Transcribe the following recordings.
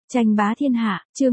Tranh bá thiên hạ, chương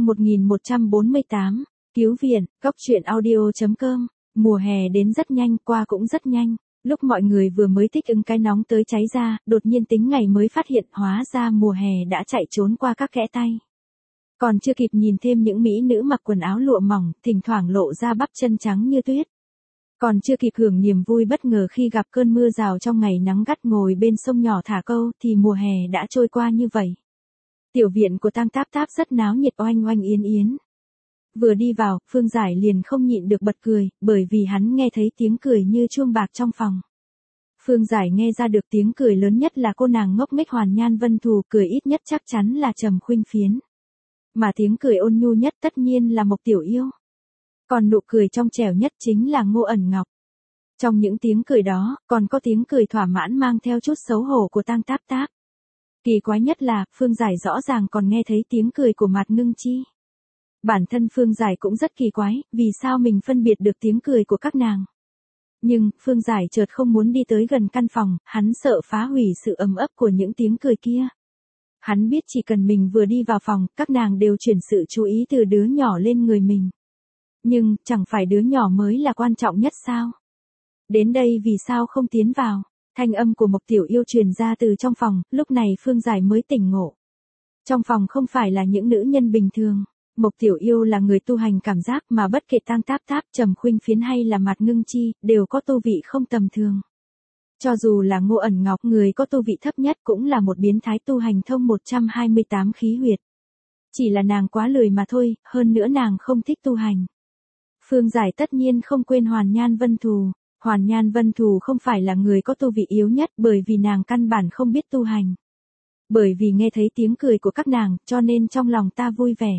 1148, cứu viện, góc truyện audio.com, mùa hè đến rất nhanh, qua cũng rất nhanh. Lúc mọi người vừa mới thích ứng cái nóng tới cháy ra, đột nhiên tính ngày mới phát hiện hóa ra mùa hè đã chạy trốn qua các kẽ tay. Còn chưa kịp nhìn thêm những mỹ nữ mặc quần áo lụa mỏng, thỉnh thoảng lộ ra bắp chân trắng như tuyết. Còn chưa kịp hưởng niềm vui bất ngờ khi gặp cơn mưa rào trong ngày nắng gắt ngồi bên sông nhỏ thả câu thì mùa hè đã trôi qua như vậy. Tiểu viện của Tang Táp Táp rất náo nhiệt oanh oanh yến yến. Vừa đi vào, Phương Giải liền không nhịn được bật cười, bởi vì hắn nghe thấy tiếng cười như chuông bạc trong phòng. Phương Giải nghe ra được tiếng cười lớn nhất là cô nàng ngốc nghếch Hoàn Nhan Vân Thù, cười ít nhất chắc chắn là Trầm Khuynh Phiến. Mà tiếng cười ôn nhu nhất tất nhiên là Mộc Tiểu Yêu. Còn nụ cười trong trẻo nhất chính là Ngô Ẩn Ngọc. Trong những tiếng cười đó, còn có tiếng cười thỏa mãn mang theo chút xấu hổ của Tang Táp Táp. Kỳ quái nhất là, Phương Giải rõ ràng còn nghe thấy tiếng cười của Mạt Ngưng Chi. Bản thân Phương Giải cũng rất kỳ quái, vì sao mình phân biệt được tiếng cười của các nàng. Nhưng, Phương Giải chợt không muốn đi tới gần căn phòng, hắn sợ phá hủy sự ấm ấp của những tiếng cười kia. Hắn biết chỉ cần mình vừa đi vào phòng, các nàng đều chuyển sự chú ý từ đứa nhỏ lên người mình. Nhưng, chẳng phải đứa nhỏ mới là quan trọng nhất sao? Đến đây vì sao không tiến vào? Thanh âm của Mộc Tiểu Yêu truyền ra từ trong phòng, lúc này Phương Giải mới tỉnh ngộ. Trong phòng không phải là những nữ nhân bình thường. Mộc Tiểu Yêu là người tu hành cảm giác mà bất kể Tang Táp Táp, Trầm Khuynh Phiến hay là Mạt Ngưng Chi, đều có tu vị không tầm thường. Cho dù là Ngô Ẩn Ngọc, người có tu vị thấp nhất cũng là một biến thái tu hành thông 128 khí huyệt. Chỉ là nàng quá lười mà thôi, hơn nữa nàng không thích tu hành. Phương Giải tất nhiên không quên Hoàn Nhan Vân Thù. Hoàn Nhan Vân Thù không phải là người có tu vị yếu nhất bởi vì nàng căn bản không biết tu hành. Bởi vì nghe thấy tiếng cười của các nàng, cho nên trong lòng ta vui vẻ.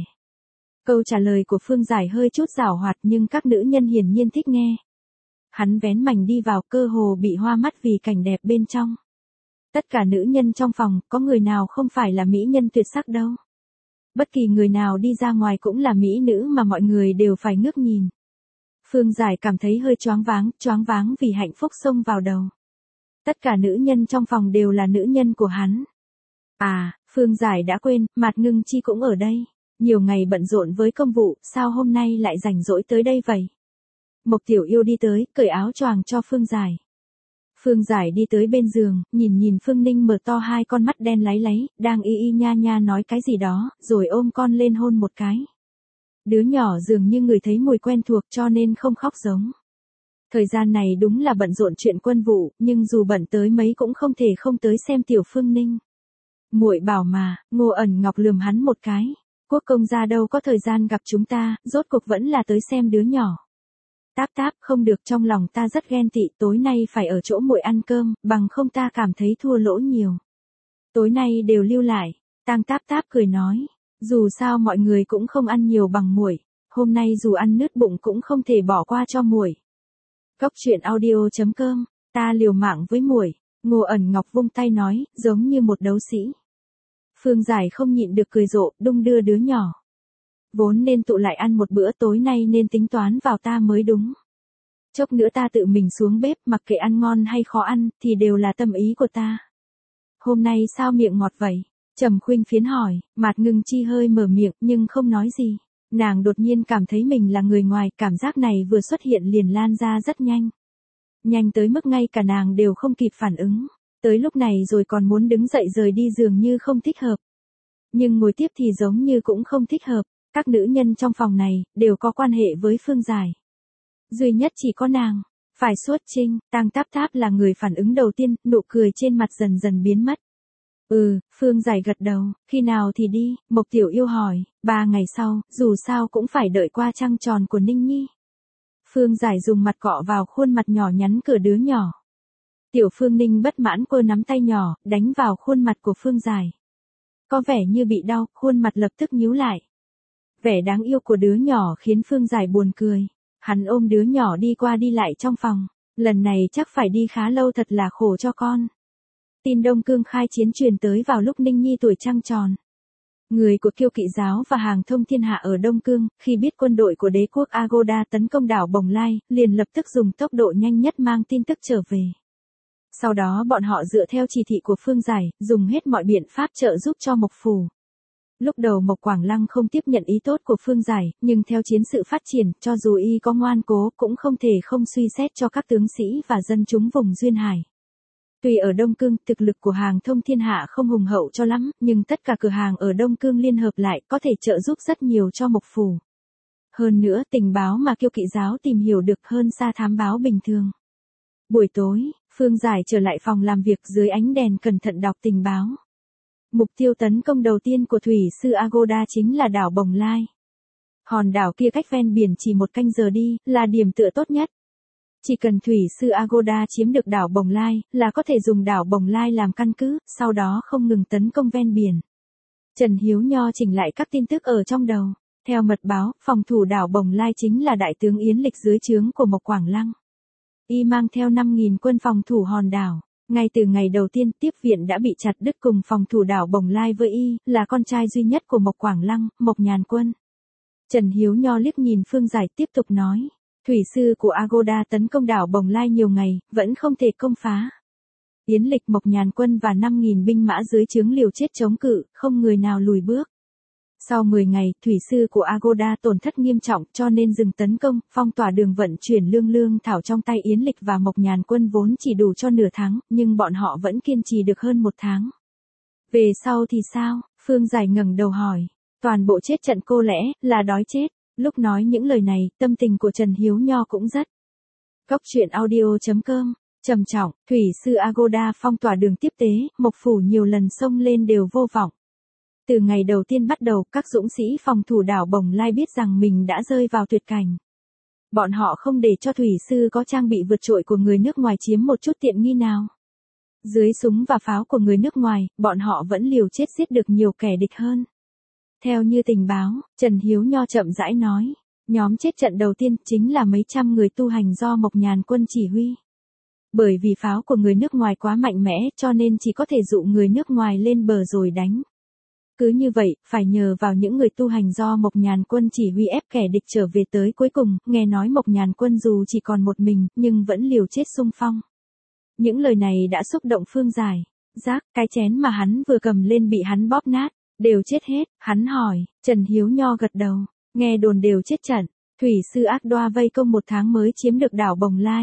Câu trả lời của Phương Giải hơi chút giảo hoạt nhưng các nữ nhân hiển nhiên thích nghe. Hắn vén mảnh đi vào, cơ hồ bị hoa mắt vì cảnh đẹp bên trong. Tất cả nữ nhân trong phòng, có người nào không phải là mỹ nhân tuyệt sắc đâu. Bất kỳ người nào đi ra ngoài cũng là mỹ nữ mà mọi người đều phải ngước nhìn. Phương Giải cảm thấy hơi choáng váng vì hạnh phúc xông vào đầu. Tất cả nữ nhân trong phòng đều là nữ nhân của hắn. À, Phương Giải đã quên, Mạt Ngưng Chi cũng ở đây. Nhiều ngày bận rộn với công vụ, sao hôm nay lại rảnh rỗi tới đây vậy? Mộc Tiểu Yêu đi tới, cởi áo choàng cho Phương Giải. Phương Giải đi tới bên giường, nhìn Phương Ninh mở to hai con mắt đen láy láy, đang y y nha nha nói cái gì đó, rồi ôm con lên hôn một cái. Đứa nhỏ dường như người thấy mùi quen thuộc cho nên không khóc giống. Thời gian này đúng là bận rộn chuyện quân vụ, nhưng dù bận tới mấy cũng không thể không tới xem tiểu Phương Ninh. Muội bảo mà, Ngô Ẩn Ngọc lườm hắn một cái. Quốc công gia đâu có thời gian gặp chúng ta, rốt cuộc vẫn là tới xem đứa nhỏ. Táp Táp, không được, trong lòng ta rất ghen tị, tối nay phải ở chỗ muội ăn cơm, bằng không ta cảm thấy thua lỗ nhiều. Tối nay đều lưu lại, Tang Táp Táp cười nói. Dù sao mọi người cũng không ăn nhiều bằng muội, hôm nay dù ăn nứt bụng cũng không thể bỏ qua cho muội. Góc truyện audio.com, ta liều mạng với muội, Ngô Ẩn Ngọc vung tay nói, giống như một đấu sĩ. Phương Giải không nhịn được cười rộ, đung đưa đứa nhỏ. Vốn nên tụ lại ăn một bữa, tối nay nên tính toán vào ta mới đúng. Chốc nữa ta tự mình xuống bếp, mặc kệ ăn ngon hay khó ăn, thì đều là tâm ý của ta. Hôm nay sao miệng ngọt vậy? Trầm Khuynh Phiến hỏi, Mạt Ngưng Chi hơi mở miệng nhưng không nói gì. Nàng đột nhiên cảm thấy mình là người ngoài, cảm giác này vừa xuất hiện liền lan ra rất nhanh. Nhanh tới mức ngay cả nàng đều không kịp phản ứng. Tới lúc này rồi còn muốn đứng dậy rời đi dường như không thích hợp. Nhưng ngồi tiếp thì giống như cũng không thích hợp. Các nữ nhân trong phòng này, đều có quan hệ với Phương Giải. Duy nhất chỉ có nàng. Phải xuất trinh, Tang Táp Táp là người phản ứng đầu tiên, nụ cười trên mặt dần dần biến mất. Phương Giải gật đầu, khi nào thì đi, Mộc Tiểu Yêu hỏi, 3 ngày sau, dù sao cũng phải đợi qua trăng tròn của Ninh Nhi. Phương Giải dùng mặt cọ vào khuôn mặt nhỏ nhắn của đứa nhỏ. Tiểu Phương Ninh bất mãn cô nắm tay nhỏ, đánh vào khuôn mặt của Phương Giải. Có vẻ như bị đau, khuôn mặt lập tức nhíu lại. Vẻ đáng yêu của đứa nhỏ khiến Phương Giải buồn cười. Hắn ôm đứa nhỏ đi qua đi lại trong phòng. Lần này chắc phải đi khá lâu, thật là khổ cho con. Tin Đông Cương khai chiến truyền tới vào lúc Ninh Nhi tuổi trăng tròn. Người của Kiêu Kỵ giáo và Hàng Thông Thiên Hạ ở Đông Cương, khi biết quân đội của đế quốc Agoda tấn công đảo Bồng Lai, liền lập tức dùng tốc độ nhanh nhất mang tin tức trở về. Sau đó bọn họ dựa theo chỉ thị của Phương Giải, dùng hết mọi biện pháp trợ giúp cho Mộc Phủ. Lúc đầu Mộc Quảng Lăng không tiếp nhận ý tốt của Phương Giải, nhưng theo chiến sự phát triển, cho dù y có ngoan cố cũng không thể không suy xét cho các tướng sĩ và dân chúng vùng Duyên Hải. Tuy ở Đông Cương, thực lực của hàng thông thiên hạ không hùng hậu cho lắm, nhưng tất cả cửa hàng ở Đông Cương liên hợp lại có thể trợ giúp rất nhiều cho Mộc Phủ. Hơn nữa, tình báo mà Kiêu Kỵ giáo tìm hiểu được hơn xa thám báo bình thường. Buổi tối, Phương Giải trở lại phòng làm việc dưới ánh đèn cẩn thận đọc tình báo. Mục tiêu tấn công đầu tiên của Thủy sư Agoda chính là đảo Bồng Lai. Hòn đảo kia cách ven biển chỉ 1 canh giờ đi, là điểm tựa tốt nhất. Chỉ cần Thủy sư Agoda chiếm được đảo Bồng Lai, là có thể dùng đảo Bồng Lai làm căn cứ, sau đó không ngừng tấn công ven biển. Trần Hiếu Nho chỉnh lại các tin tức ở trong đầu. Theo mật báo, phòng thủ đảo Bồng Lai chính là đại tướng Yến Lịch dưới trướng của Mộc Quảng Lăng. Y mang theo 5.000 quân phòng thủ hòn đảo. Ngay từ ngày đầu tiên, tiếp viện đã bị chặt đứt cùng phòng thủ đảo Bồng Lai với y, là con trai duy nhất của Mộc Quảng Lăng, Mộc Nhàn Quân. Trần Hiếu Nho liếc nhìn Phương Giải tiếp tục nói. Thủy sư của Agoda tấn công đảo Bồng Lai nhiều ngày, vẫn không thể công phá. Yến Lịch, Mộc Nhàn Quân và 5.000 binh mã dưới trướng liều chết chống cự, không người nào lùi bước. Sau 10 ngày, thủy sư của Agoda tổn thất nghiêm trọng cho nên dừng tấn công, phong tỏa đường vận chuyển lương thảo trong tay Yến Lịch và Mộc Nhàn Quân vốn chỉ đủ cho nửa tháng, nhưng bọn họ vẫn kiên trì được hơn 1 tháng. Về sau thì sao? Phương Giải ngẩng đầu hỏi. Toàn bộ chết trận cô lẽ, là đói chết. Lúc nói những lời này, tâm tình của Trần Hiếu Nho cũng rất. Góc truyện audio.com, trầm trọng, thủy sư Agoda phong tỏa đường tiếp tế, Mộc Phủ nhiều lần xông lên đều vô vọng. Từ ngày đầu tiên bắt đầu, các dũng sĩ phòng thủ đảo Bồng Lai biết rằng mình đã rơi vào tuyệt cảnh. Bọn họ không để cho thủy sư có trang bị vượt trội của người nước ngoài chiếm một chút tiện nghi nào. Dưới súng và pháo của người nước ngoài, bọn họ vẫn liều chết giết được nhiều kẻ địch hơn. Theo như tình báo, Trần Hiếu Nho chậm rãi nói, nhóm chết trận đầu tiên chính là mấy trăm người tu hành do Mộc Nhàn Quân chỉ huy. Bởi vì pháo của người nước ngoài quá mạnh mẽ cho nên chỉ có thể dụ người nước ngoài lên bờ rồi đánh. Cứ như vậy, phải nhờ vào những người tu hành do Mộc Nhàn Quân chỉ huy ép kẻ địch trở về tới cuối cùng, nghe nói Mộc Nhàn Quân dù chỉ còn một mình, nhưng vẫn liều chết xung phong. Những lời này đã xúc động Phương Giải. Giác, cái chén mà hắn vừa cầm lên bị hắn bóp nát, đều chết hết, hắn hỏi, Trần Hiếu Nho gật đầu, nghe đồn đều chết trận, thủy sư Ác Đoa vây công 1 tháng mới chiếm được đảo Bồng Lai.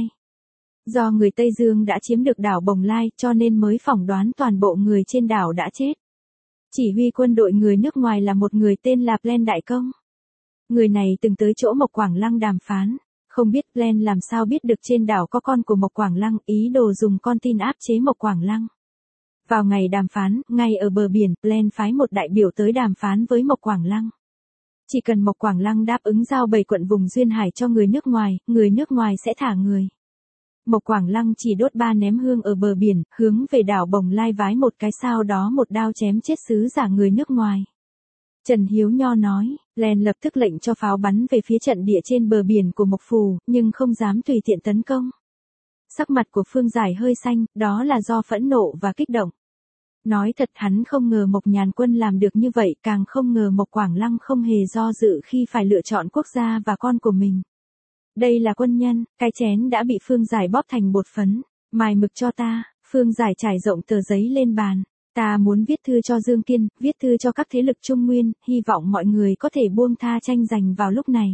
Do người Tây Dương đã chiếm được đảo Bồng Lai cho nên mới phỏng đoán toàn bộ người trên đảo đã chết. Chỉ huy quân đội người nước ngoài là một người tên là Plen Đại Công. Người này từng tới chỗ Mộc Quảng Lăng đàm phán. Không biết Plen làm sao biết được trên đảo có con của Mộc Quảng Lăng, ý đồ dùng con tin áp chế Mộc Quảng Lăng. Vào ngày đàm phán, ngay ở bờ biển, Plen phái một đại biểu tới đàm phán với Mộc Quảng Lăng. Chỉ cần Mộc Quảng Lăng đáp ứng giao 7 quận vùng Duyên Hải cho người nước ngoài sẽ thả người. Mộc Quảng Lăng chỉ đốt 3 ném hương ở bờ biển, hướng về đảo Bồng Lai vái một cái sau đó một đao chém chết sứ giả người nước ngoài. Trần Hiếu Nho nói, Plen lập tức lệnh cho pháo bắn về phía trận địa trên bờ biển của Mộc Phủ, nhưng không dám tùy tiện tấn công. Sắc mặt của Phương Giải hơi xanh, đó là do phẫn nộ và kích động. Nói thật hắn không ngờ Mộc Nhàn Quân làm được như vậy, càng không ngờ Mộc Quảng Lăng không hề do dự khi phải lựa chọn quốc gia và con của mình. Đây là quân nhân, cái chén đã bị Phương Giải bóp thành bột phấn, mài mực cho ta, Phương Giải trải rộng tờ giấy lên bàn. Ta muốn viết thư cho Dương Kiên, viết thư cho các thế lực Trung Nguyên, hy vọng mọi người có thể buông tha tranh giành vào lúc này.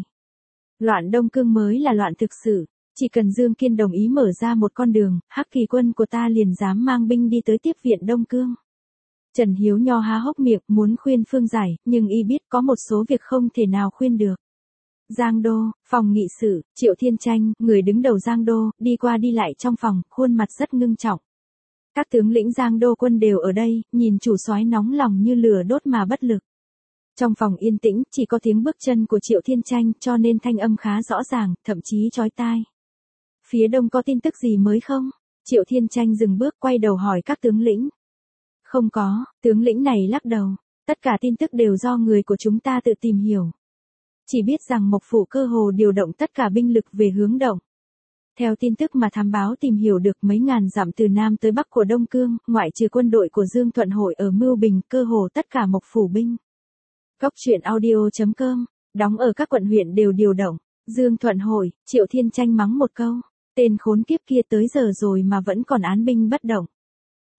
Loạn Đông Cương mới là loạn thực sự, chỉ cần Dương Kiên đồng ý mở ra một con đường, Hắc Kỳ quân của ta liền dám mang binh đi tới tiếp viện Đông Cương. Trần Hiếu Nho há hốc miệng muốn khuyên Phương Giải, nhưng y biết có một số việc không thể nào khuyên được. Giang Đô, phòng nghị sự, Triệu Thiên Tranh, người đứng đầu Giang Đô, đi qua đi lại trong phòng, khuôn mặt rất ngưng trọng. Các tướng lĩnh Giang Đô quân đều ở đây, nhìn chủ soái nóng lòng như lửa đốt mà bất lực. Trong phòng yên tĩnh, chỉ có tiếng bước chân của Triệu Thiên Tranh cho nên thanh âm khá rõ ràng, thậm chí chói tai. Phía đông có tin tức gì mới không? Triệu Thiên Tranh dừng bước quay đầu hỏi các tướng lĩnh. Không có, tướng lĩnh này lắc đầu. Tất cả tin tức đều do người của chúng ta tự tìm hiểu. Chỉ biết rằng Mộc Phủ cơ hồ điều động tất cả binh lực về hướng đông. Theo tin tức mà thám báo tìm hiểu được mấy ngàn dặm từ Nam tới Bắc của Đông Cương, ngoại trừ quân đội của Dương Thuận Hội ở Mưu Bình, cơ hồ tất cả Mộc Phủ binh. Góc truyện audio.com, đóng ở các quận huyện đều điều động. Dương Thuận Hội, Triệu Thiên Tranh mắng một câu. Tên khốn kiếp kia tới giờ rồi mà vẫn còn án binh bất động.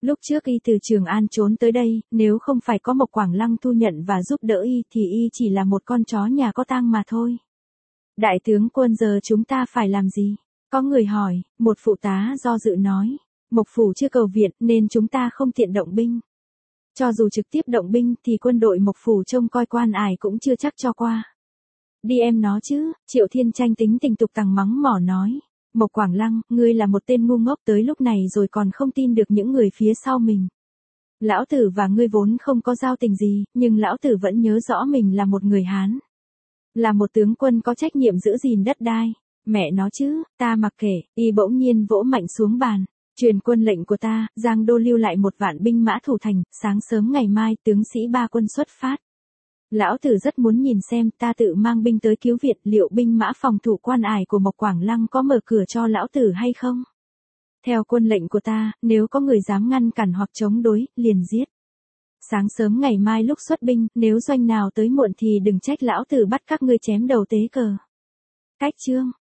Lúc trước y từ Trường An trốn tới đây, nếu không phải có Mộc Quảng Lăng thu nhận và giúp đỡ y thì y chỉ là một con chó nhà có tang mà thôi. Đại tướng quân giờ chúng ta phải làm gì? Có người hỏi, một phụ tá do dự nói. Mộc phủ chưa cầu viện nên chúng ta không tiện động binh. Cho dù trực tiếp động binh thì quân đội Mộc phủ trông coi quan ải cũng chưa chắc cho qua. Đi em nó chứ, Triệu Thiên Tranh tính tình tục tằng mắng mỏ nói. Mộc Quảng Lăng, ngươi là một tên ngu ngốc tới lúc này rồi còn không tin được những người phía sau mình. Lão tử và ngươi vốn không có giao tình gì, nhưng lão tử vẫn nhớ rõ mình là một người Hán. Là một tướng quân có trách nhiệm giữ gìn đất đai. Mẹ nó chứ, ta mặc kệ, y bỗng nhiên vỗ mạnh xuống bàn. Truyền quân lệnh của ta, Giang Đô lưu lại 1.000 binh mã thủ thành, sáng sớm ngày mai tướng sĩ 3 quân xuất phát. Lão tử rất muốn nhìn xem ta tự mang binh tới cứu viện liệu binh mã phòng thủ quan ải của Mộc Quảng Lăng có mở cửa cho lão tử hay không. Theo quân lệnh của ta, nếu có người dám ngăn cản hoặc chống đối, liền giết. Sáng sớm ngày mai lúc xuất binh, nếu doanh nào tới muộn thì đừng trách lão tử bắt các ngươi chém đầu tế cờ. Cách chương